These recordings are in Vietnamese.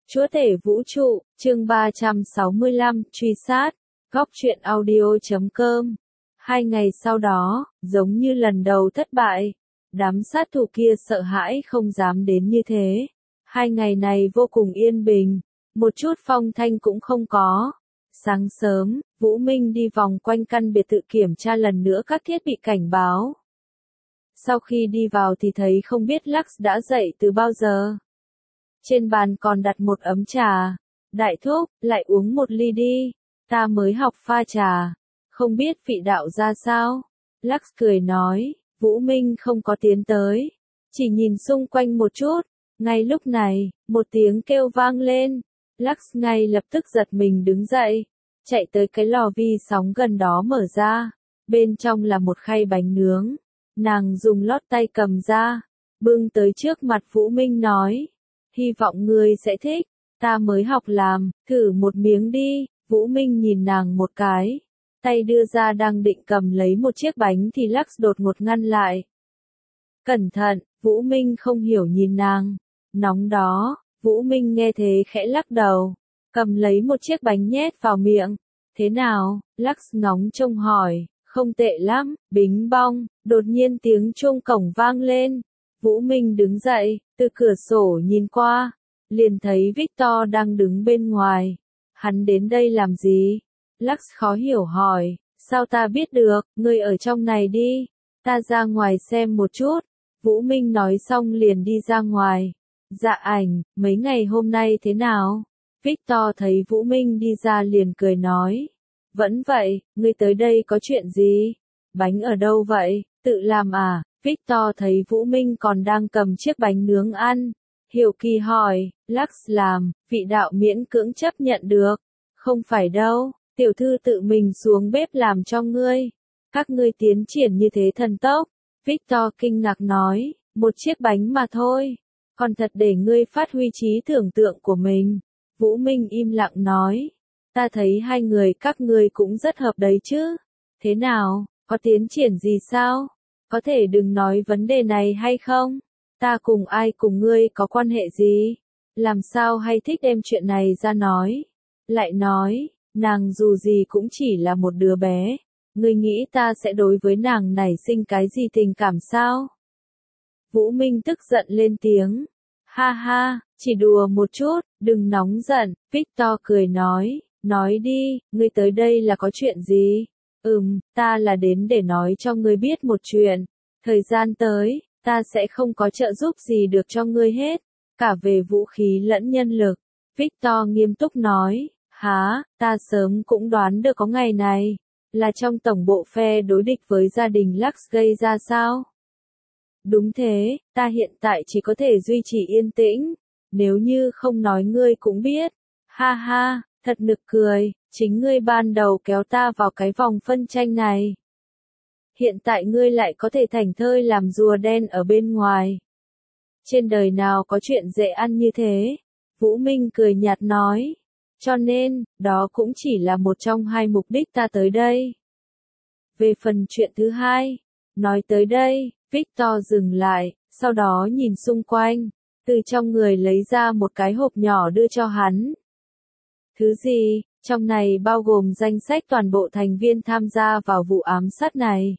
Chúa tể vũ trụ, chương 365, truy sát, góc truyện audio.com. 2 ngày sau đó, giống như lần đầu thất bại, đám sát thủ kia sợ hãi không dám đến như thế. 2 ngày này vô cùng yên bình, một chút phong thanh cũng không có. Sáng sớm, Vũ Minh đi vòng quanh căn biệt thự kiểm tra lần nữa các thiết bị cảnh báo. Sau khi đi vào thì thấy không biết Lux đã dậy từ bao giờ. Trên bàn còn đặt một ấm trà. Đại thúc, lại uống một ly đi. Ta mới học pha trà. Không biết vị đạo ra sao? Lux cười nói. Vũ Minh không có tiến tới. Chỉ nhìn xung quanh một chút. Ngay lúc này, một tiếng kêu vang lên. Lux ngay lập tức giật mình đứng dậy. Chạy tới cái lò vi sóng gần đó mở ra. Bên trong là một khay bánh nướng. Nàng dùng lót tay cầm ra. Bưng tới trước mặt Vũ Minh nói. Hy vọng ngươi sẽ thích, ta mới học làm, thử một miếng đi. Vũ Minh nhìn nàng một cái, tay đưa ra đang định cầm lấy một chiếc bánh thì Lux đột ngột ngăn lại. Cẩn thận, Vũ Minh không hiểu nhìn nàng. Nóng đó, Vũ Minh nghe thế khẽ lắc đầu, cầm lấy một chiếc bánh nhét vào miệng. Thế nào? Lux ngóng trông hỏi. Không tệ lắm, bính bong. Đột nhiên tiếng chuông cổng vang lên. Vũ Minh đứng dậy, từ cửa sổ nhìn qua, liền thấy Victor đang đứng bên ngoài. Hắn đến đây làm gì? Lux khó hiểu hỏi, sao ta biết được, ngươi ở trong này đi, ta ra ngoài xem một chút. Vũ Minh nói xong liền đi ra ngoài. Dạ ảnh, mấy ngày hôm nay thế nào? Victor thấy Vũ Minh đi ra liền cười nói. Vẫn vậy, ngươi tới đây có chuyện gì? Bánh ở đâu vậy? Tự làm à? Victor thấy Vũ Minh còn đang cầm chiếc bánh nướng ăn. Hiểu kỳ hỏi, Lux làm, vị đạo miễn cưỡng chấp nhận được. Không phải đâu, tiểu thư tự mình xuống bếp làm cho ngươi. Các ngươi tiến triển như thế thần tốc. Victor kinh ngạc nói, một chiếc bánh mà thôi. Còn thật để ngươi phát huy trí tưởng tượng của mình. Vũ Minh im lặng nói, ta thấy hai người các ngươi cũng rất hợp đấy chứ. Thế nào, có tiến triển gì sao? Có thể đừng nói vấn đề này hay không? Ta cùng ai cùng ngươi có quan hệ gì? Làm sao hay thích đem chuyện này ra nói? Lại nói, nàng dù gì cũng chỉ là một đứa bé. Ngươi nghĩ ta sẽ đối với nàng nảy sinh cái gì tình cảm sao? Vũ Minh tức giận lên tiếng. Ha ha, chỉ đùa một chút, đừng nóng giận. Victor cười nói đi, ngươi tới đây là có chuyện gì? Ta là đến để nói cho ngươi biết một chuyện. Thời gian tới, ta sẽ không có trợ giúp gì được cho ngươi hết, cả về vũ khí lẫn nhân lực. Victor nghiêm túc nói, hả, ta sớm cũng đoán được có ngày này, là trong tổng bộ phe đối địch với gia đình Lux gây ra sao? Đúng thế, ta hiện tại chỉ có thể duy trì yên tĩnh, nếu như không nói ngươi cũng biết. Ha ha, thật nực cười, chính ngươi ban đầu kéo ta vào cái vòng phân tranh này. Hiện tại ngươi lại có thể thảnh thơi làm rùa đen ở bên ngoài. Trên đời nào có chuyện dễ ăn như thế? Vũ Minh cười nhạt nói. Cho nên, đó cũng chỉ là một trong hai mục đích ta tới đây. Về phần chuyện thứ hai, nói tới đây, Victor dừng lại, sau đó nhìn xung quanh, từ trong người lấy ra một cái hộp nhỏ đưa cho hắn. Thứ gì? Trong này bao gồm danh sách toàn bộ thành viên tham gia vào vụ ám sát này.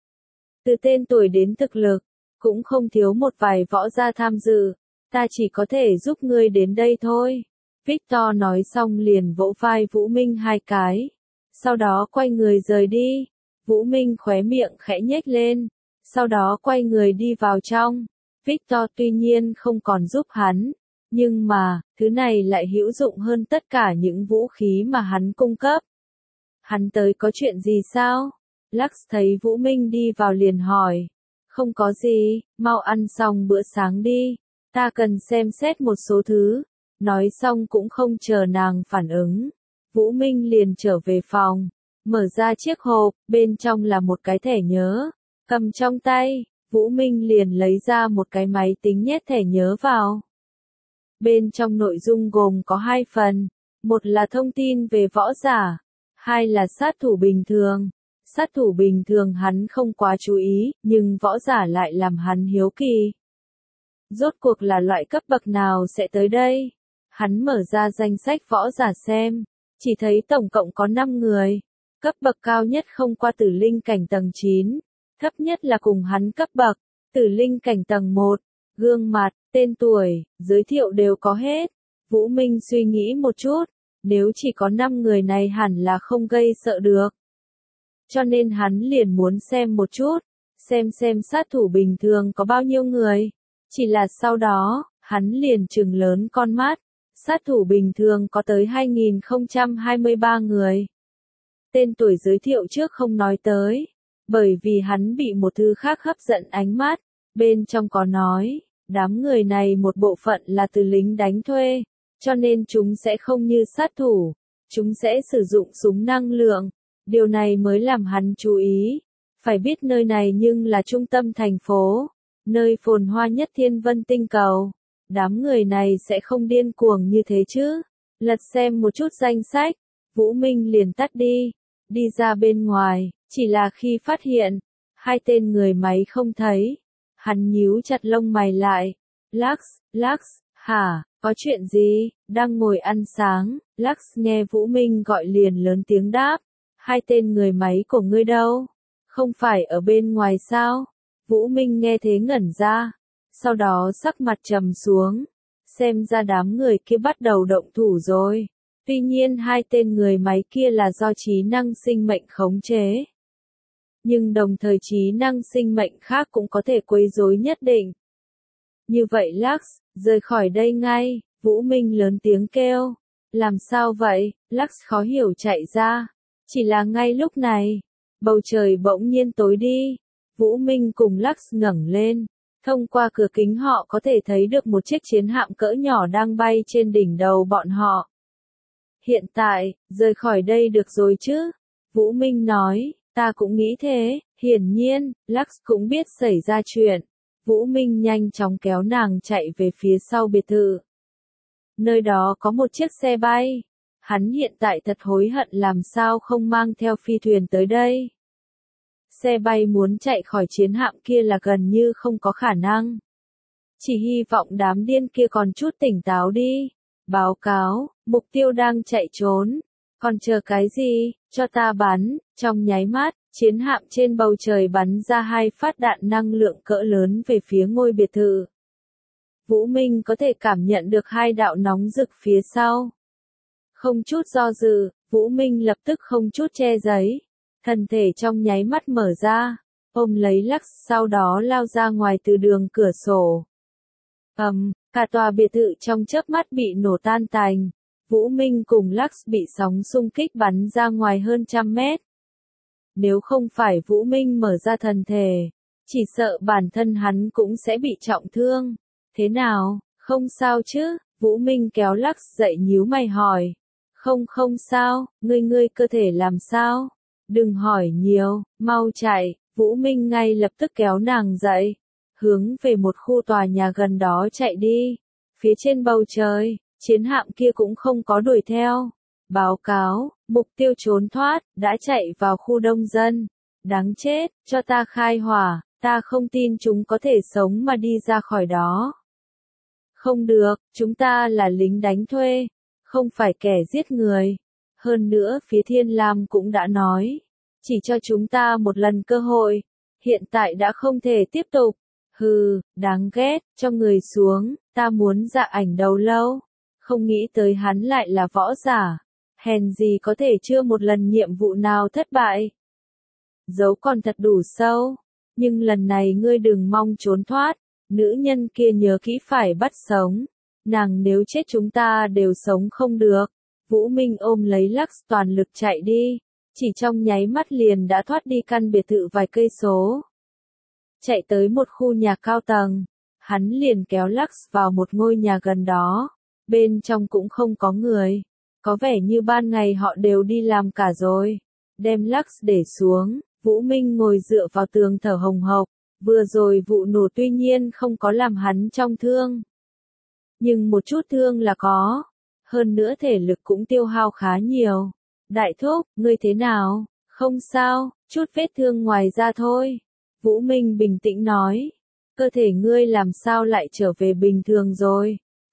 Từ tên tuổi đến thực lực, cũng không thiếu một vài võ gia tham dự, ta chỉ có thể giúp ngươi đến đây thôi. Victor nói xong liền vỗ vai Vũ Minh hai cái, sau đó quay người rời đi. Vũ Minh khóe miệng khẽ nhếch lên, sau đó quay người đi vào trong. Victor tuy nhiên không còn giúp hắn, nhưng mà, thứ này lại hữu dụng hơn tất cả những vũ khí mà hắn cung cấp. Hắn tới có chuyện gì sao? Lux thấy Vũ Minh đi vào liền hỏi. Không có gì, mau ăn xong bữa sáng đi. Ta cần xem xét một số thứ. Nói xong cũng không chờ nàng phản ứng. Vũ Minh liền trở về phòng. Mở ra chiếc hộp, bên trong là một cái thẻ nhớ. Cầm trong tay, Vũ Minh liền lấy ra một cái máy tính nhét thẻ nhớ vào. Bên trong nội dung gồm có hai phần. Một là thông tin về võ giả. Hai là sát thủ bình thường. Sát thủ bình thường hắn không quá chú ý, nhưng võ giả lại làm hắn hiếu kỳ. Rốt cuộc là loại cấp bậc nào sẽ tới đây? Hắn mở ra danh sách võ giả xem, chỉ thấy tổng cộng có 5 người. Cấp bậc cao nhất không qua tử linh cảnh tầng 9, thấp nhất là cùng hắn cấp bậc, tử linh cảnh tầng 1, gương mặt, tên tuổi, giới thiệu đều có hết. Vũ Minh suy nghĩ một chút, nếu chỉ có 5 người này hẳn là không gây sợ được. Cho nên hắn liền muốn xem một chút, xem sát thủ bình thường có bao nhiêu người. Chỉ là sau đó, hắn liền trừng lớn con mắt, sát thủ bình thường có tới 2023 người. Tên tuổi giới thiệu trước không nói tới, bởi vì hắn bị một thứ khác hấp dẫn ánh mắt, bên trong có nói, đám người này một bộ phận là từ lính đánh thuê, cho nên chúng sẽ không như sát thủ, chúng sẽ sử dụng súng năng lượng, điều này mới làm hắn chú ý. Phải biết nơi này nhưng là trung tâm thành phố, nơi phồn hoa nhất Thiên Vân tinh cầu, đám người này sẽ không điên cuồng như thế chứ. Lật xem một chút danh sách, Vũ Minh liền tắt đi ra bên ngoài, chỉ là khi phát hiện, hai tên người máy không thấy, hắn nhíu chặt lông mày lại. Lux, hả, có chuyện gì? Đang ngồi ăn sáng, Lux nghe Vũ Minh gọi liền lớn tiếng đáp, hai tên người máy của ngươi đâu? Không phải ở bên ngoài sao? Vũ Minh nghe thế ngẩn ra, sau đó sắc mặt trầm xuống, xem ra đám người kia bắt đầu động thủ rồi. Tuy nhiên hai tên người máy kia là do trí năng sinh mệnh khống chế. Nhưng đồng thời trí năng sinh mệnh khác cũng có thể quấy rối nhất định. Như vậy Lux, rời khỏi đây ngay, Vũ Minh lớn tiếng kêu. Làm sao vậy? Lux khó hiểu chạy ra. Chỉ là ngay lúc này, bầu trời bỗng nhiên tối đi. Vũ Minh cùng Lux ngẩng lên. Thông qua cửa kính họ có thể thấy được một chiếc chiến hạm cỡ nhỏ đang bay trên đỉnh đầu bọn họ. Hiện tại, rời khỏi đây được rồi chứ? Vũ Minh nói, ta cũng nghĩ thế. Hiển nhiên, Lux cũng biết xảy ra chuyện. Vũ Minh nhanh chóng kéo nàng chạy về phía sau biệt thự. Nơi đó có một chiếc xe bay. Hắn hiện tại thật hối hận làm sao không mang theo phi thuyền tới đây. Xe bay muốn chạy khỏi chiến hạm kia là gần như không có khả năng. Chỉ hy vọng đám điên kia còn chút tỉnh táo đi. Báo cáo, mục tiêu đang chạy trốn. Còn chờ cái gì, cho ta bắn. Trong nháy mắt, chiến hạm trên bầu trời bắn ra 2 phát đạn năng lượng cỡ lớn về phía ngôi biệt thự. Vũ Minh có thể cảm nhận được 2 đạo nóng rực phía sau. Không chút do dự, Vũ Minh lập tức không chút che giấy. Thân thể trong nháy mắt mở ra, ôm lấy Lux sau đó lao ra ngoài từ đường cửa sổ. Cả tòa biệt thự trong chớp mắt bị nổ tan tành. Vũ Minh cùng Lux bị sóng xung kích bắn ra ngoài hơn 100 mét. Nếu không phải Vũ Minh mở ra thân thể, chỉ sợ bản thân hắn cũng sẽ bị trọng thương. Thế nào, không sao chứ? Vũ Minh kéo Lux dậy nhíu mày hỏi. Không sao, ngươi cơ thể làm sao? Đừng hỏi nhiều, mau chạy. Vũ Minh ngay lập tức kéo nàng dậy, hướng về một khu tòa nhà gần đó chạy đi. Phía trên bầu trời, chiến hạm kia cũng không có đuổi theo. Báo cáo, mục tiêu trốn thoát, đã chạy vào khu đông dân. Đáng chết, cho ta khai hỏa, ta không tin chúng có thể sống mà đi ra khỏi đó. Không được, chúng ta là lính đánh thuê, không phải kẻ giết người. Hơn nữa phía Thiên Lam cũng đã nói, chỉ cho chúng ta một lần cơ hội, hiện tại đã không thể tiếp tục. Hừ, đáng ghét, cho người xuống, ta muốn dạ ảnh đầu lâu. Không nghĩ tới hắn lại là võ giả. Hèn gì có thể chưa một lần nhiệm vụ nào thất bại. Dấu còn thật đủ sâu, nhưng lần này ngươi đừng mong trốn thoát. Nữ nhân kia nhớ kỹ phải bắt sống. Nàng nếu chết chúng ta đều sống không được. Vũ Minh ôm lấy Lux toàn lực chạy đi. Chỉ trong nháy mắt liền đã thoát đi căn biệt thự vài cây số. Chạy tới một khu nhà cao tầng. Hắn liền kéo Lux vào một ngôi nhà gần đó. Bên trong cũng không có người. Có vẻ như ban ngày họ đều đi làm cả rồi. Đem Lux để xuống, Vũ Minh ngồi dựa vào tường thở hồng hộc. Vừa rồi vụ nổ tuy nhiên không có làm hắn trong thương. Nhưng một chút thương là có. Hơn nữa thể lực cũng tiêu hao khá nhiều. Đại thúc, ngươi thế nào? Không sao, chút vết thương ngoài da thôi. Vũ Minh bình tĩnh nói. Cơ thể ngươi làm sao lại trở về bình thường rồi?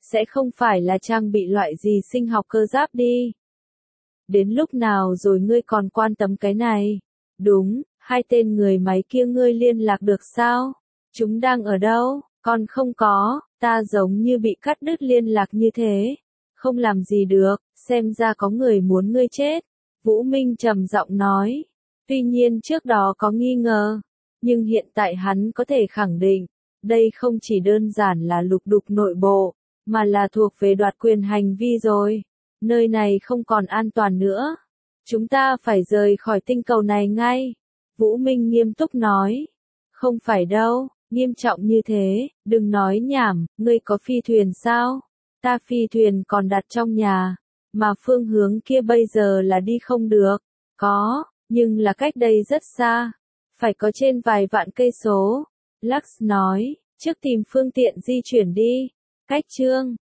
Sẽ không phải là trang bị loại gì sinh học cơ giáp đi. Đến lúc nào rồi ngươi còn quan tâm cái này? Đúng, hai tên người máy kia ngươi liên lạc được sao? Chúng đang ở đâu? Còn không có, ta giống như bị cắt đứt liên lạc như thế. Không làm gì được, xem ra có người muốn ngươi chết. Vũ Minh trầm giọng nói. Tuy nhiên trước đó có nghi ngờ, nhưng hiện tại hắn có thể khẳng định, đây không chỉ đơn giản là lục đục nội bộ, mà là thuộc về đoạt quyền hành vi rồi. Nơi này không còn an toàn nữa. Chúng ta phải rời khỏi tinh cầu này ngay. Vũ Minh nghiêm túc nói. Không phải đâu, nghiêm trọng như thế, đừng nói nhảm, ngươi có phi thuyền sao? Ta phi thuyền còn đặt trong nhà, mà phương hướng kia bây giờ là đi không được. Có, nhưng là cách đây rất xa, phải có trên vài vạn cây số. Lux nói, trước tìm phương tiện di chuyển đi. Cách chương